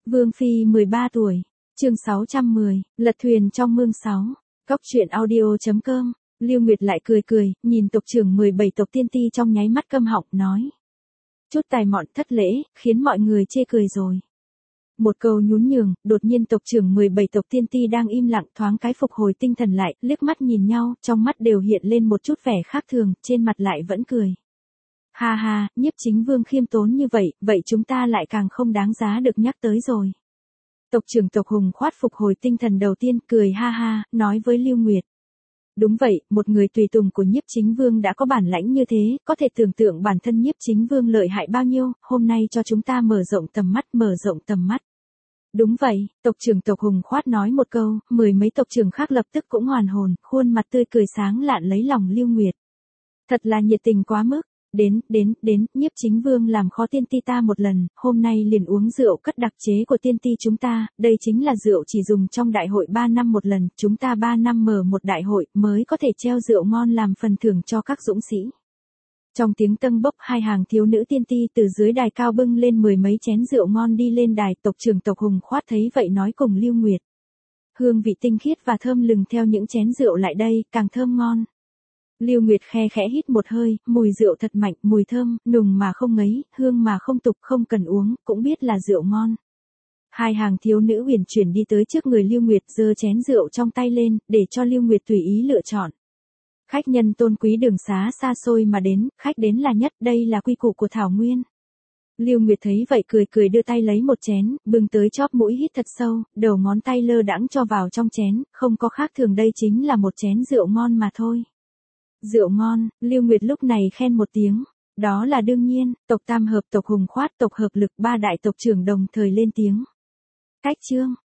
Vương Phi 13 tuổi, chương 610, lật thuyền trong mương 6, Cóc truyện audio.com, Lưu Nguyệt lại cười cười, nhìn tộc trưởng 17 tộc tiên ti trong nháy mắt câm họng, nói. Chút tài mọn thất lễ, khiến mọi người chê cười rồi. Một câu nhún nhường, đột nhiên tộc trưởng 17 tộc tiên ti đang im lặng thoáng cái phục hồi tinh thần lại, liếc mắt nhìn nhau, trong mắt đều hiện lên một chút vẻ khác thường, trên mặt lại vẫn cười. Ha ha, Nhiếp Chính Vương khiêm tốn như vậy, vậy chúng ta lại càng không đáng giá được nhắc tới rồi. Tộc trưởng tộc Hùng Khoát phục hồi tinh thần đầu tiên, cười ha ha, nói với Lưu Nguyệt. Đúng vậy, một người tùy tùng của Nhiếp Chính Vương đã có bản lãnh như thế, có thể tưởng tượng bản thân Nhiếp Chính Vương lợi hại bao nhiêu, hôm nay cho chúng ta mở rộng tầm mắt. Đúng vậy, tộc trưởng tộc Hùng Khoát nói một câu, mười mấy tộc trưởng khác lập tức cũng hoàn hồn, khuôn mặt tươi cười sáng lạn lấy lòng Lưu Nguyệt. Thật là nhiệt tình quá mức. Đến, Nhiếp Chính Vương làm khó tiên ti ta một lần, hôm nay liền uống rượu cất đặc chế của tiên ti chúng ta, đây chính là rượu chỉ dùng trong đại hội 3 năm một lần, chúng ta 3 năm mở một đại hội mới có thể treo rượu ngon làm phần thưởng cho các dũng sĩ. Trong tiếng tâng bốc, hai hàng thiếu nữ tiên ti từ dưới đài cao bưng lên mười mấy chén rượu ngon đi lên đài, tộc trưởng tộc Hùng Khoát thấy vậy nói cùng Lưu Nguyệt. Hương vị tinh khiết và thơm lừng theo những chén rượu lại đây, càng thơm ngon. Lưu Nguyệt khe khẽ hít một hơi, mùi rượu thật mạnh, mùi thơm, nùng mà không ngấy, hương mà không tục, không cần uống, cũng biết là rượu ngon. Hai hàng thiếu nữ uyển chuyển đi tới trước người Lưu Nguyệt, giơ chén rượu trong tay lên, để cho Lưu Nguyệt tùy ý lựa chọn. Khách nhân tôn quý đường xá xa xôi mà đến, khách đến là nhất, đây là quy củ của Thảo Nguyên. Lưu Nguyệt thấy vậy cười đưa tay lấy một chén, bưng tới chóp mũi hít thật sâu, đầu ngón tay lơ đãng cho vào trong chén, không có khác thường, đây chính là một chén rượu ngon mà thôi. Rượu ngon, Lưu Nguyệt lúc này khen một tiếng. Đó là đương nhiên, tộc Tam Hợp, tộc Hùng Khoát, tộc Hợp Lực, ba đại tộc trưởng đồng thời lên tiếng. Cách chương,